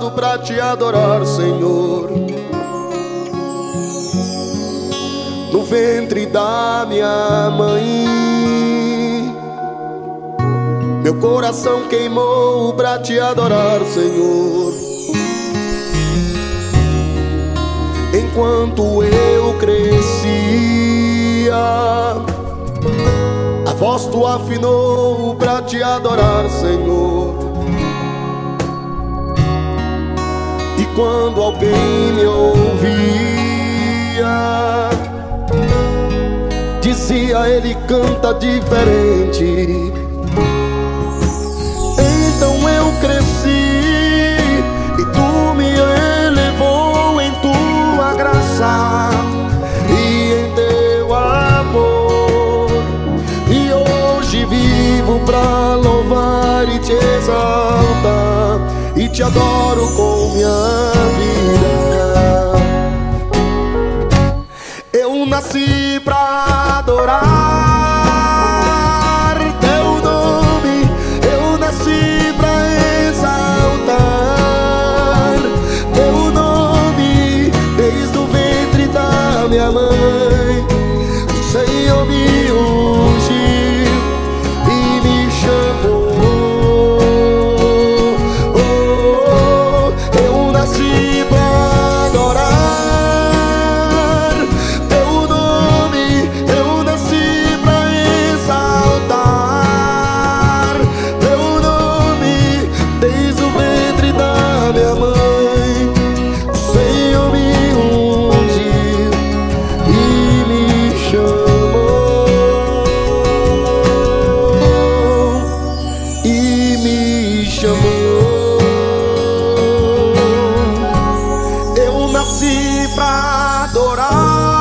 formado pra te adorar, Senhor. No ventre da minha mãe, meu coração queimou pra te adorar, Senhor. Enquanto eu crescia, a voz tu afinou pra te adorar, Senhor. E quando alguém me ouvia, dizia: ele canta diferente. Então eu cresci e tu me elevou em tua graça e em teu amor. E hoje vivo pra louvar e te exaltar, e te adoro com minha vida. Eu nasci pra adorar teu nome, eu nasci pra exaltar teu nome. Desde o ventre da minha mãe, o Senhor me ungiu e me chamou. Eu nasci pra adorar teu nome, eu nasci pra exaltar teu nome. Desde o ventre da minha mãe, o Senhor me ungiu e me chamou, e me chamou. Eu nasci pra adorar